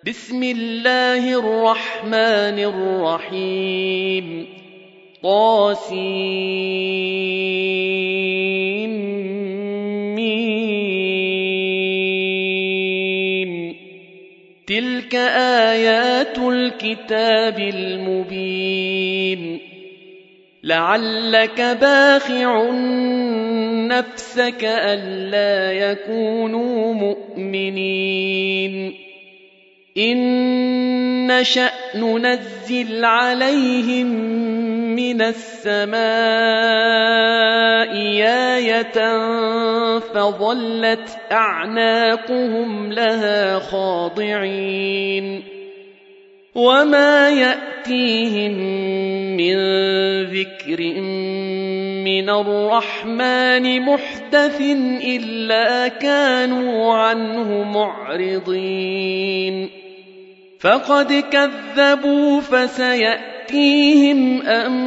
بسم الله الرحمن الرحيم طاسيم تلك آيات الكتاب المبين لعلك باخع نفسك ألا يكونوا مؤمنين إن نشأ ننزل عليهم من السماء آية فظلت أعناقهم لها خاضعين وما يأتيهم من ذكر من الرحمن محدث إلا كانوا عنه معرضين فقد كذبوا فسيأتيهم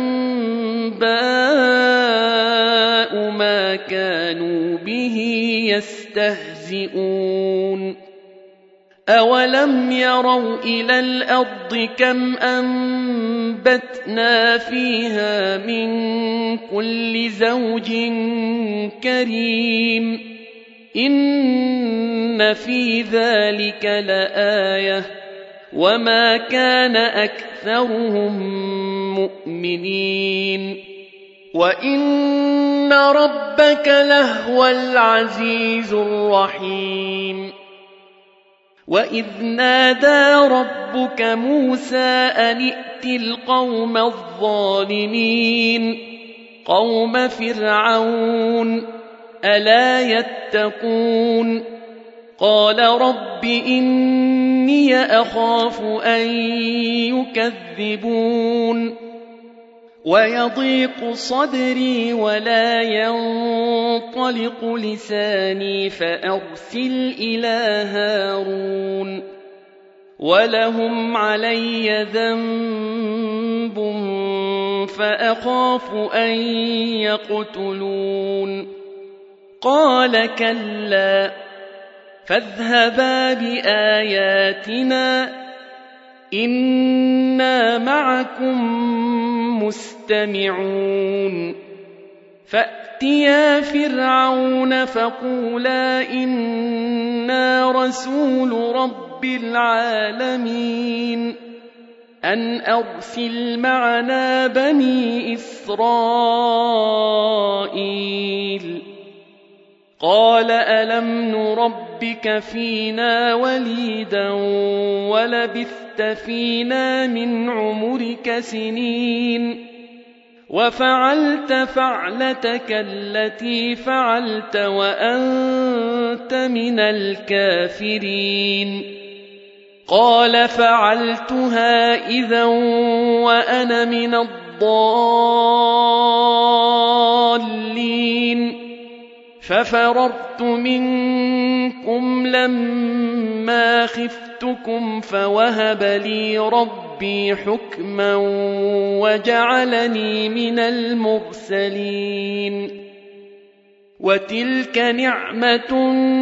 أنباء ما كانوا به يستهزئون أولم يروا إلى الأرض كم أنبتنا فيها من كل زوج كريم إن في ذلك لآية وما كان أكثرهم مؤمنين وإن ربك لهو العزيز الرحيم وإذ نادى ربك موسى أن ائت القوم الظالمين قوم فرعون ألا يتقون قال رب إني أخاف أن يكذبون ويضيق صدري ولا ينطلق لساني فأرسل إلى هارون ولهم علي ذنب فأخاف أن يقتلون قال كلا فاذهبا بآياتنا إنا معكم مستمعون فأتيا فرعون فقولا إنا رسول رب العالمين أن أرسل معنا بني إسرائيل قال ألم نربك فينا وليدا ولبثت فينا من عمرك سنين وفعلت فعلتك التي فعلت وأنت من الكافرين قال فعلتها إذا وأنا من الضالين ففررت منكم لما خفتكم فوهب لي ربي حكما وجعلني من المرسلين وتلك نعمة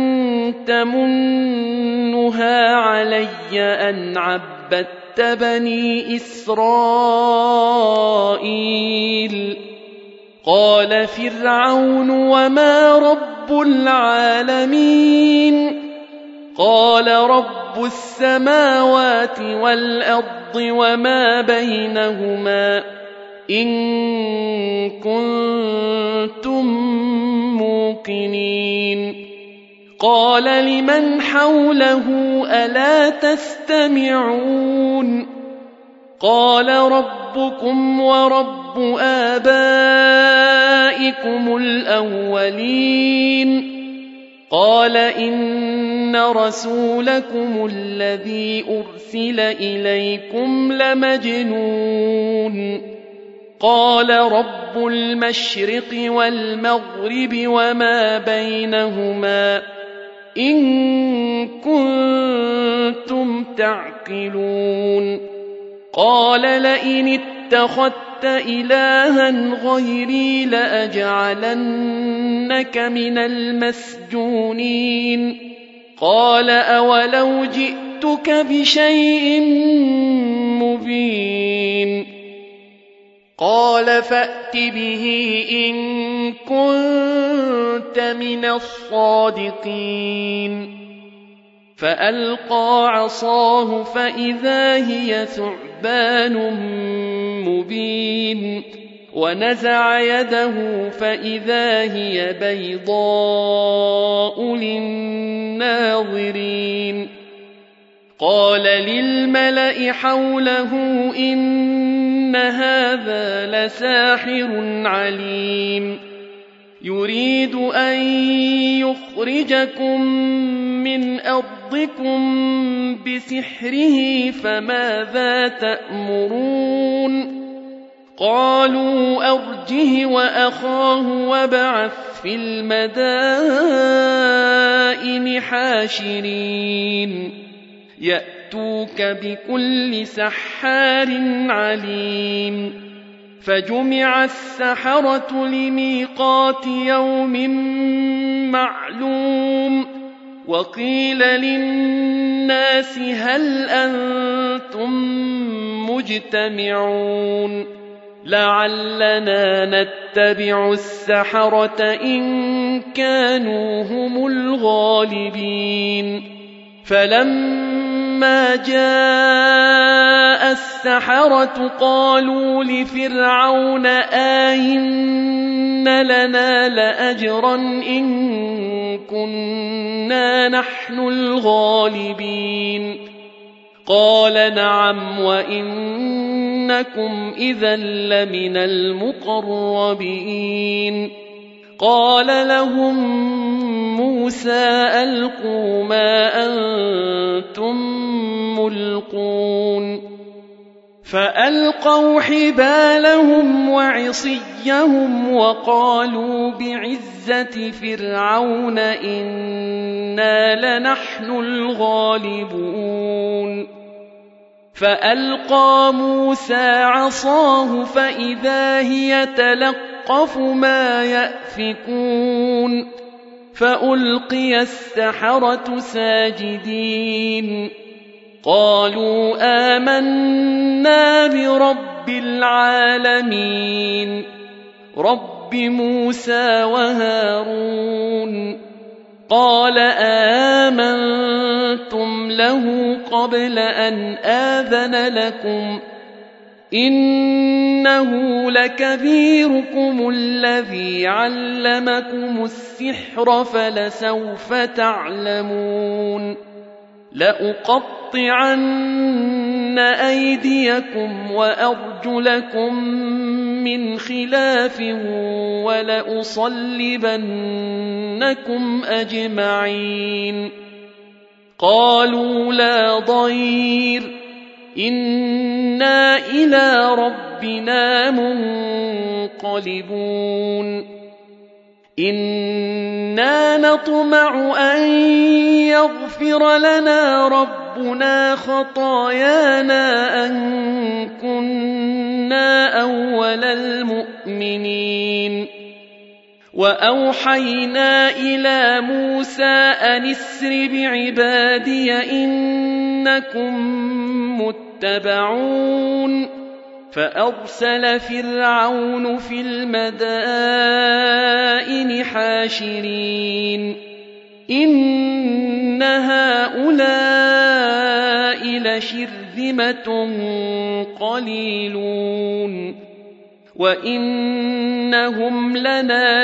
تمنها علي أن عبدت بني إسرائيل قال فرعون وما رب العالمين قال رب السماوات والأرض وما بينهما إن كنتم موقنين قال لمن حوله ألا تستمعون قال ربكم ورب آبائكم الأولين قال إن رسولكم الذي أرسل إليكم لمجنون قال رب المشرق والمغرب وما بينهما إن كنتم تعقلون قال لئن اتخذت إلها غيري لأجعلنك من المسجونين قال أولو جئت جئتك بشيء مبين قال فأت به إن كنت من الصادقين فألقى عصاه فإذا هي ثعبان مبين ونزع يده فإذا هي بيضاء للناظرين قال للملأ حوله إن هذا لساحر عليم يريد أن يخرجكم من أرضكم بسحره فماذا تأمرون قالوا أرجه وأخاه وابعث في المدائن حاشرين يأتوك بكل سحار عليم فجمع السحرة لميقات يوم معلوم وقيل للناس هل أنتم مجتمعون لعلنا نتبع السحرة إن كانوا هم الغالبين فلما جاء السحرة قالوا لفرعون آئن لنا لأجرا إن كنا نحن الغالبين قال نعم وإنكم إذا لمن المقربين قال لهم موسى ألقوا ما أنتم ملقون فألقوا حبالهم وعصيهم وقالوا بعزة فرعون إنا لنحن الغالبون فألقى موسى عصاه فإذا هي تلقف ما يأفكون فألقي السحرة ساجدين قالوا آمنا برب العالمين رب موسى وهارون قال آمنتم له قبل أن آذن لكم إنه لكبيركم الذي علمكم السحر فلسوف تعلمون لأقطعن أيديكم وأرجلكم من خلاف ولأصلبنكم أجمعين قالوا لا ضير إنا إلى ربنا منقلبون إنا نطمع أن يغفر لنا ربنا خطايانا أن كنا أول المؤمنين وأوحينا إلى موسى أن اسر بعبادي إنكم متبعون فأرسل فرعون في المدائن حاشرين إن هؤلاء لشرذمة قليلون وإنهم لنا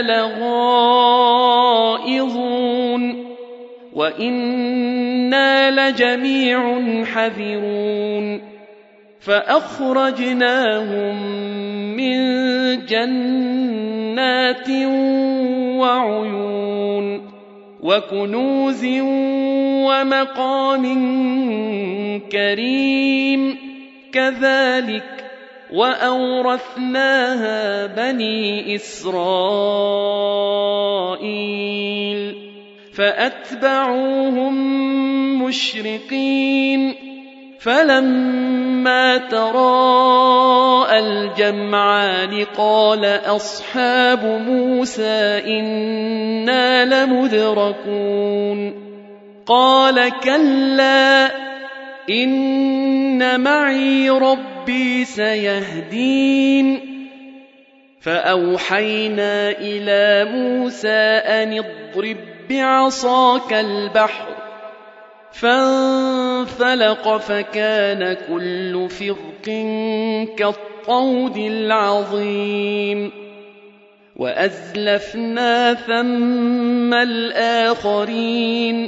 لغائظون وإنا لجميع حذرون فأخرجناهم من جنات وعيون وكنوز ومقام كريم كذلك وأورثناها بني إسرائيل فأتبعوهم مشرقين فلما تراءى الجمعان قال أصحاب موسى إنا لمدركون قال كلا إن معي ربي سيهدين فأوحينا إلى موسى أن اضرب بعصاك البحر فانفلق فكان كل فرق كالطود العظيم وأزلفنا ثم الآخرين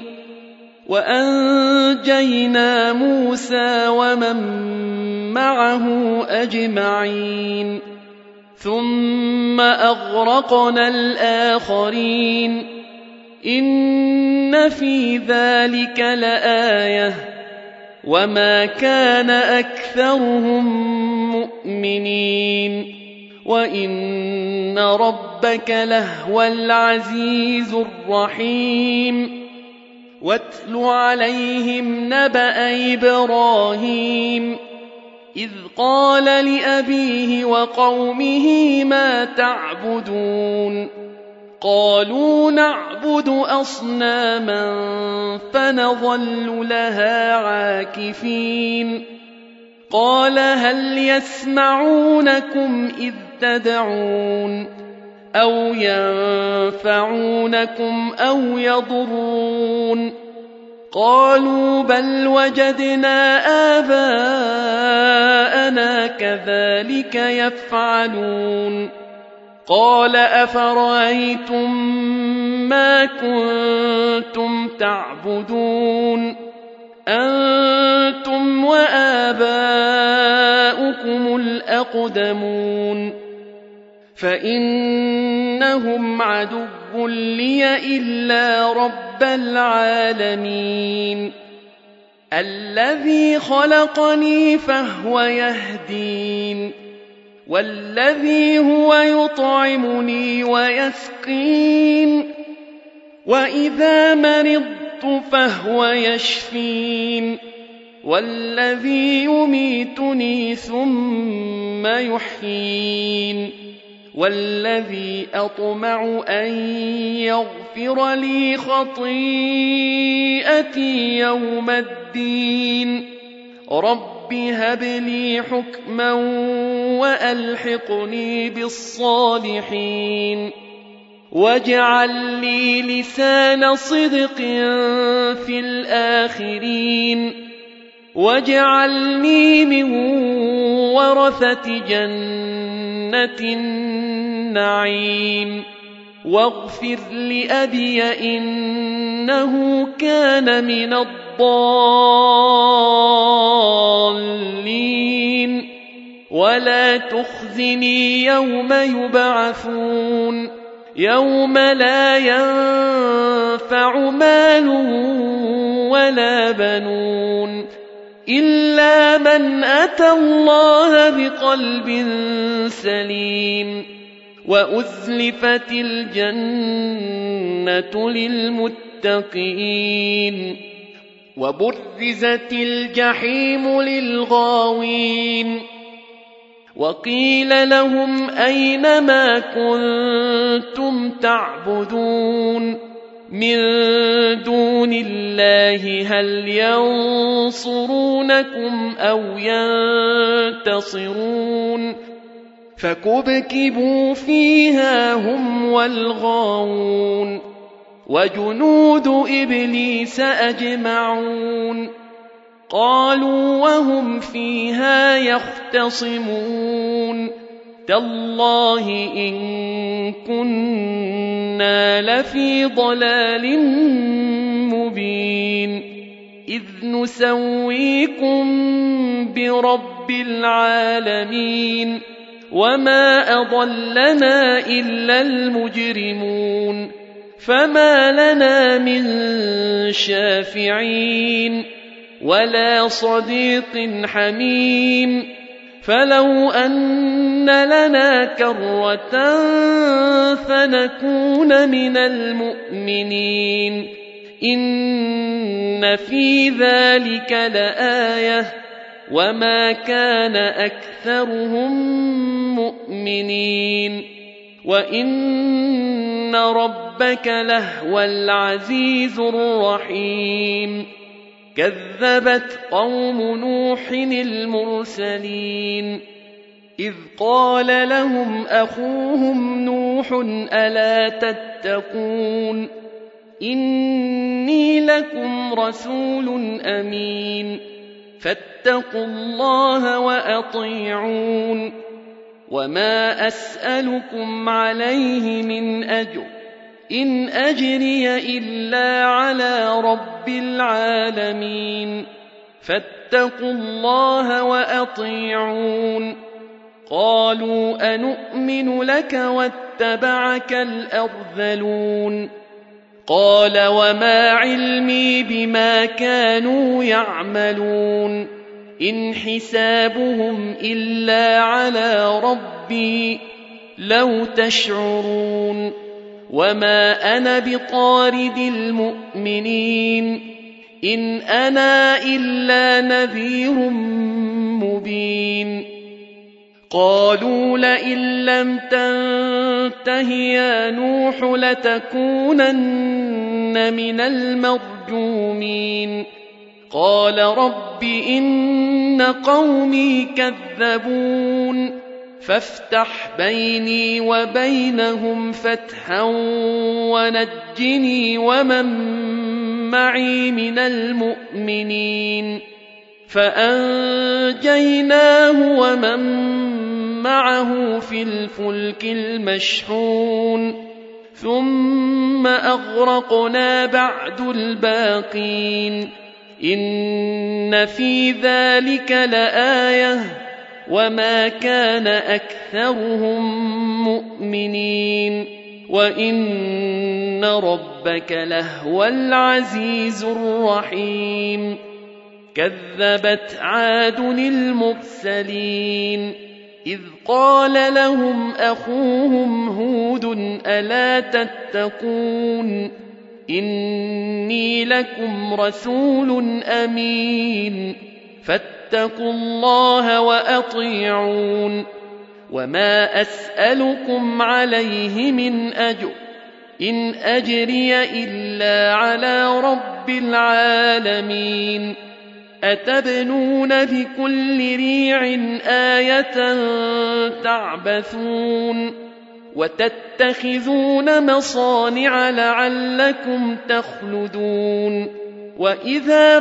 وأنجينا موسى ومن معه أجمعين ثم أغرقنا الآخرين إن في ذلك لآية وما كان أكثرهم مؤمنين وإن ربك لهو العزيز الرحيم واتل عليهم نبأ إبراهيم إذ قال لأبيه وقومه ما تعبدون قالوا نعبد أصناما فنظل لها عاكفين قال هل يسمعونكم إذ تدعون أو ينفعونكم أو يضرون قالوا بل وجدنا آباءنا كذلك يفعلون قال أفرأيتم ما كنتم تعبدون أنتم وآباؤكم الأقدمون فإنهم عدو لي إلا رب العالمين الذي خلقني فهو يهدين والذي هو يطعمني ويسقين وإذا مرضت فهو يشفين والذي يميتني ثم يحيين والذي أطمع أن يغفر لي خطيئتي يوم الدين رب هب لي حكما وألحقني بالصالحين واجعل لي لسان صدق في الآخرين واجعلني من ورثة جنة النعيم واغفر لأبي إنه كان من الضالين ولا تخزني يوم يبعثون يوم لا ينفع مال ولا بنون إلا من أتى الله بقلب سليم وأزلفت الجنة للمتقين وبرزت الجحيم للغاوين وقيل لهم أين ما كنتم تعبدون من دون الله هل ينصرونكم أو ينتصرون فكبكبوا فيها هم والغاوون وجنود إبليس أجمعون قالوا وهم فيها يختصمون تالله إن كنا لفي ضلال مبين إذ نسويكم برب العالمين وما أضلنا إلا المجرمون فما لنا من شافعين ولا صديق حميم فلو أن لنا كرة فنكون من المؤمنين إن في ذلك لآية وما كان أكثرهم مؤمنين وإن ربك لهو العزيز الرحيم كذبت قوم نوح المرسلين إذ قال لهم أخوهم نوح ألا تتقون إني لكم رسول أمين فاتقوا الله وأطيعون وما أسألكم عليه من أجر إن أجري إلا على رب العالمين فاتقوا الله وأطيعون قالوا أنؤمن لك واتبعك الأرذلون قال وما علمي بما كانوا يعملون إن حسابهم إلا على ربي لو تشعرون وما أنا بطارد المؤمنين إن أنا إلا نذير مبين قالوا لئن لم تنته يا نوح لتكونن من المرجومين قال رب إن قومي كذبون فافتح بيني وبينهم فتحا ونجني ومن معي من المؤمنين فأنجيناه ومن معه في الفلك المشحون ثم أغرقنا بعد الباقين إن في ذلك لآية وما كان أكثرهم مؤمنين وإن ربك لهو العزيز الرحيم كذبت عاد المرسلين إذ قال لهم أخوهم هود ألا تتقون إني لكم رسول أمين فاتقوا الله وأطيعون وما أسألكم عليه من أجر إن أجري إلا على رب العالمين أتبنون بكل ريع آية تعبثون وتتخذون مصانع لعلكم تخلدون وإذا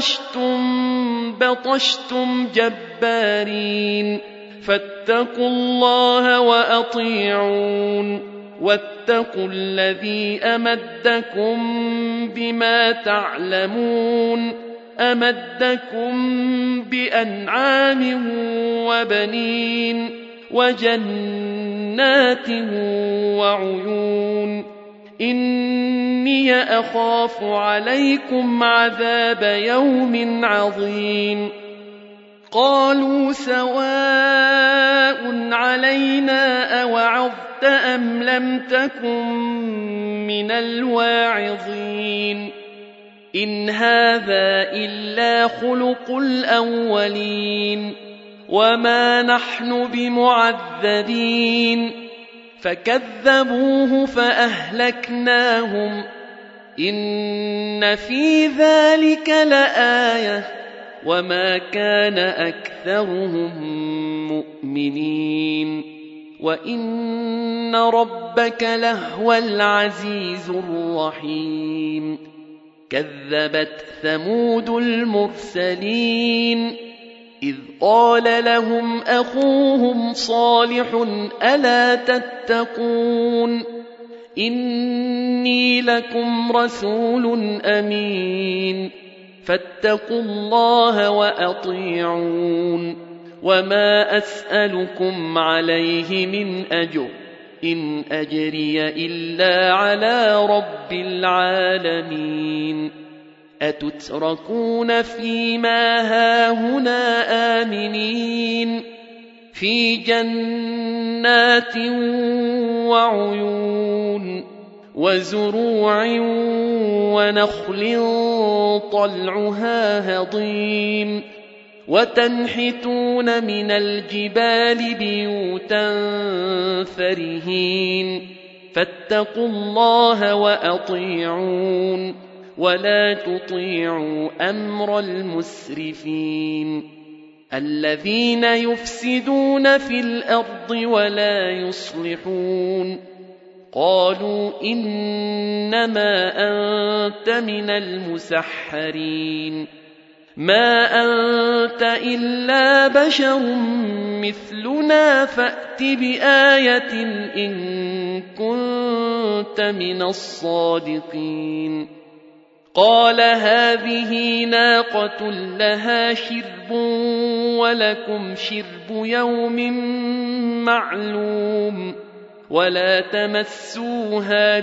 بطشتم جبارين فاتقوا الله وأطيعون واتقوا الذي أمدكم بما تعلمون أمدكم بأنعام وبنين وجنات وعيون إني أخاف عليكم عذاب يوم عظيم قالوا سواء علينا أوعظت أم لم تكن من الواعظين إن هذا إلا خلق الأولين وما نحن بمعذبين فكذبوه فأهلكناهم إن في ذلك لآية وما كان أكثرهم مؤمنين وإن ربك لهو العزيز الرحيم كذبت ثمود المرسلين إذ قال لهم أخوهم صالح ألا تتقون إني لكم رسول أمين فاتقوا الله وأطيعون وما أسألكم عليه من أجر إن أجري إلا على رب العالمين أتتركون فيما هاهنا آمنين في جنات وعيون وزروع ونخل طلعها هضيم وتنحتون من الجبال بيوتا فرهين فاتقوا الله وأطيعون ولا تطيعوا أمر المسرفين الذين يفسدون في الأرض ولا يصلحون. قالوا إنما أنت من المسحرين ما أنت إلا بشر مثلنا فأت بآية إن كنت من الصادقين. قال هذه ناقة لها شرب ولكم شرب يوم معلوم ولا تمسوها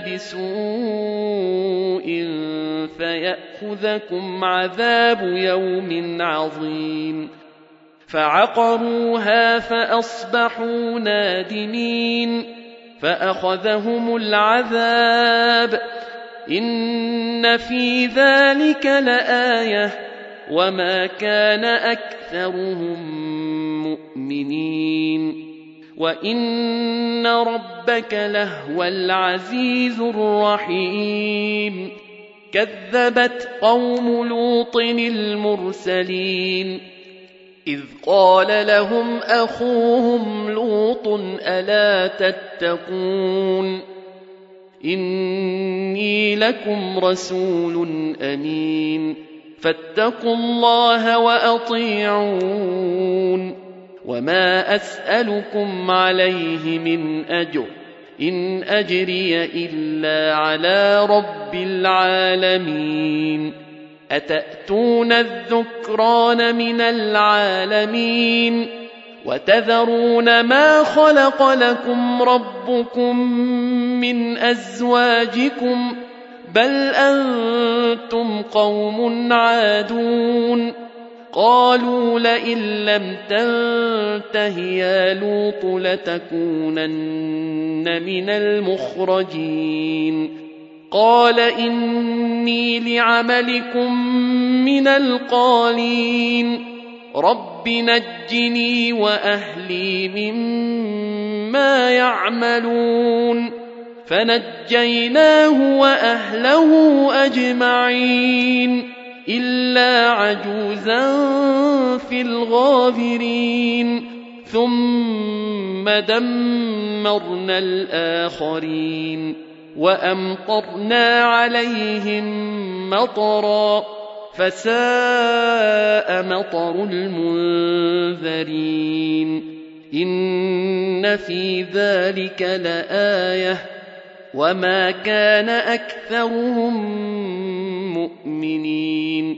بسوء فيأخذكم عذاب يوم عظيم. فعقروها فأصبحوا نادمين فأخذهم العذاب إن في ذلك لآية وما كان أكثرهم مؤمنين وإن ربك لهو العزيز الرحيم. كذبت قوم لوط المرسلين إذ قال لهم أخوهم لوط ألا تتقون إني لكم رسول أمين فاتقوا الله وأطيعون وما أسألكم عليه من أجر إن أجري إلا على رب العالمين. أتأتون الذكران من العالمين وتذرون ما خلق لكم ربكم من أزواجكم بل أنتم قوم عادون. قالوا لئن لم تنته يا لوط لتكونن من المخرجين. قال إني لعملكم من القالين رب نجني وأهلي مما يعملون. فنجيناه وأهله أجمعين إلا عجوزا في الغابرين ثم دمرنا الآخرين وأمطرنا عليهم مطرا فساء مطر المنذرين. إن في ذلك لآية وما كان أكثرهم مؤمنين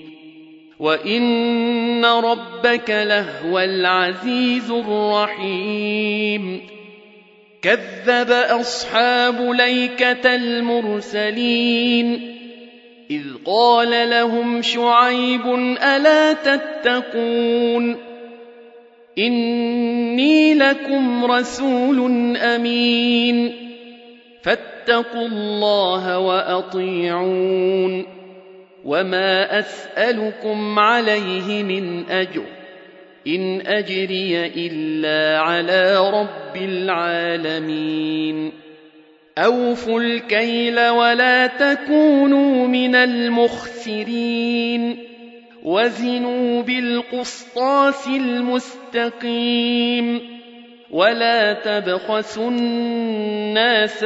وإن ربك لهو العزيز الرحيم. كذب أصحاب الأيكة المرسلين إذ قال لهم شعيب ألا تتقون إني لكم رسول أمين فاتقوا الله وأطيعون وما أسألكم عليه من أجر إن أجري إلا على رب العالمين. أوفوا الكيل ولا تكونوا من المخسرين وزنوا بالقسطاس المستقيم ولا تبخسوا الناس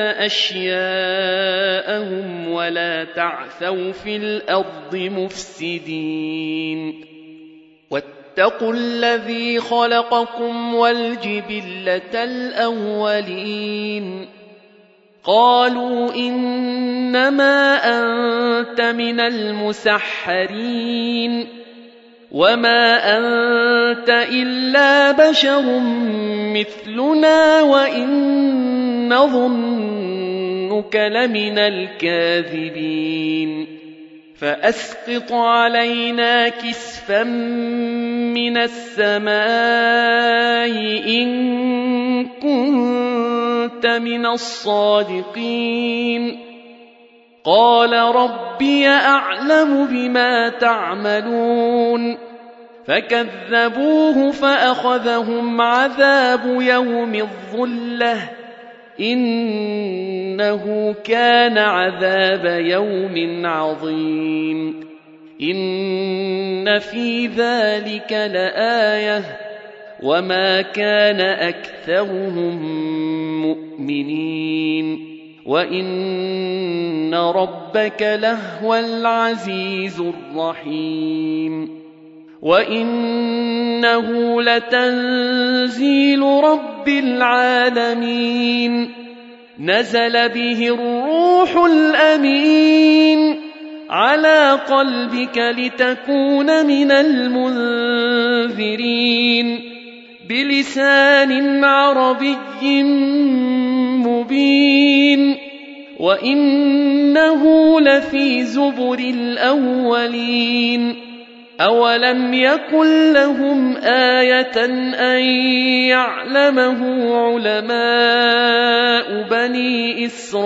أشياءهم ولا تعثوا في الأرض مفسدين. واتقوا الذي خلقكم والجبلة الأولين. قالوا إنما أنت من المسحرين وما أنت إلا بشر مثلنا وإن نظنك لمن الكاذبين. فأسقط علينا كسفا من السماء إن كنت من الصادقين. قال ربي أعلم بما تعملون فكذبوه فأخذهم عذاب يوم الظلة إنه كان عذاب يوم عظيم إن في ذلك لآية وما كان أكثرهم مؤمنين وإن ربك لهو العزيز الرحيم وإنه لتنزيل رب العالمين نزل به الروح الأمين على قلبك لتكون من المنذرين بلسان عربي مبين وإنه لفي زبر الأولين أولم يكن لهم آية أن يعلمه علماء بني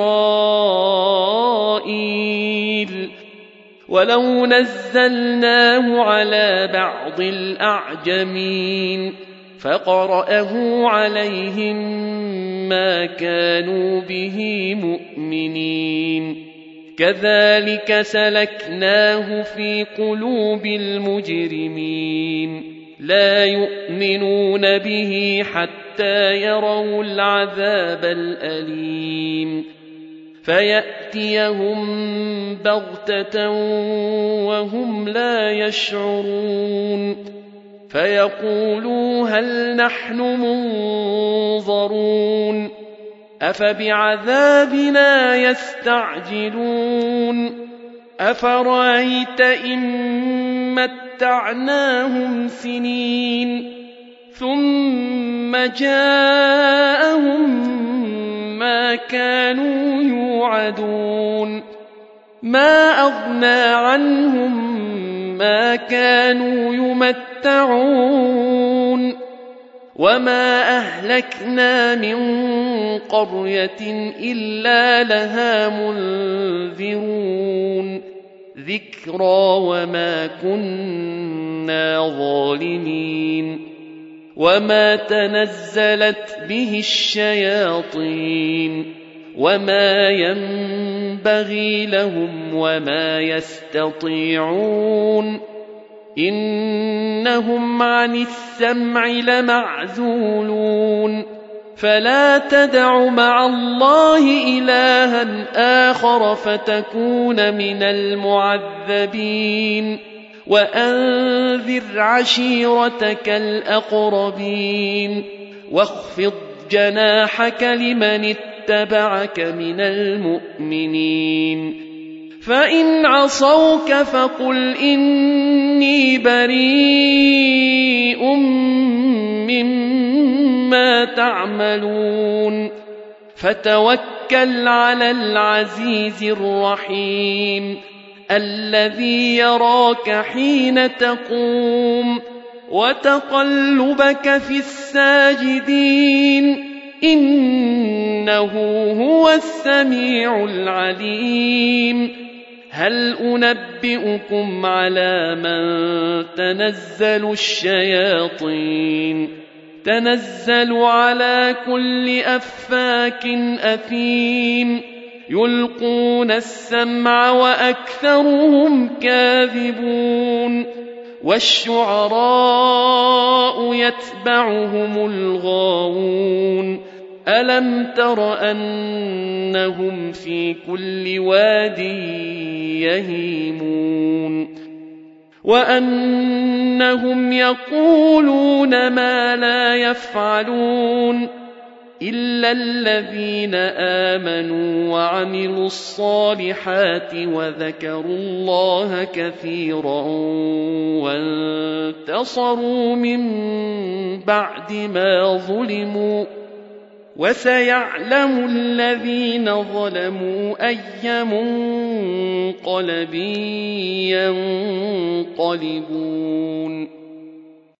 إسرائيل ولو نزلناه على بعض الأعجمين فقرأه عليهم ما كانوا به مؤمنين كذلك سلكناه في قلوب المجرمين لا يؤمنون به حتى يروا العذاب الأليم فيأتيهم بغتة وهم لا يشعرون فيقولوا هل نحن منظرون أفبعذابنا يستعجلون أفرأيت إن متعناهم سنين ثم جاءهم ما كانوا يوعدون ما أغنى عنهم ما كانوا يمتعون وما أهلكنا من قرية إلا لها منذرون ذكرى وما كنا ظالمين وما تنزلت به الشياطين وما ينبغي لهم وما يستطيعون إنهم عن السمع لمعزولون فلا تدع مع الله إلها آخر فتكون من المعذبين وأنذر عشيرتك الأقربين واخفض جناحك لمن اتبعك من المؤمنين فإن عصوك فقل إني بريء مما تعملون فتوكل على العزيز الرحيم الذي يراك حين تقوم وتقلبك في الساجدين إنه هو السميع العليم هل أنبئكم على من تنزل الشياطين تنزل على كل أفاك أثيم يلقون السمع وأكثرهم كاذبون والشعراء يتبعهم الغاوون ألم تر أنهم في كل واد يهيمون وأنهم يقولون ما لا يفعلون إلا الذين آمنوا وعملوا الصالحات وذكروا الله كثيرا وانتصروا من بعد ما ظلموا وسيعلم الذين ظلموا أي منقلب ينقلبون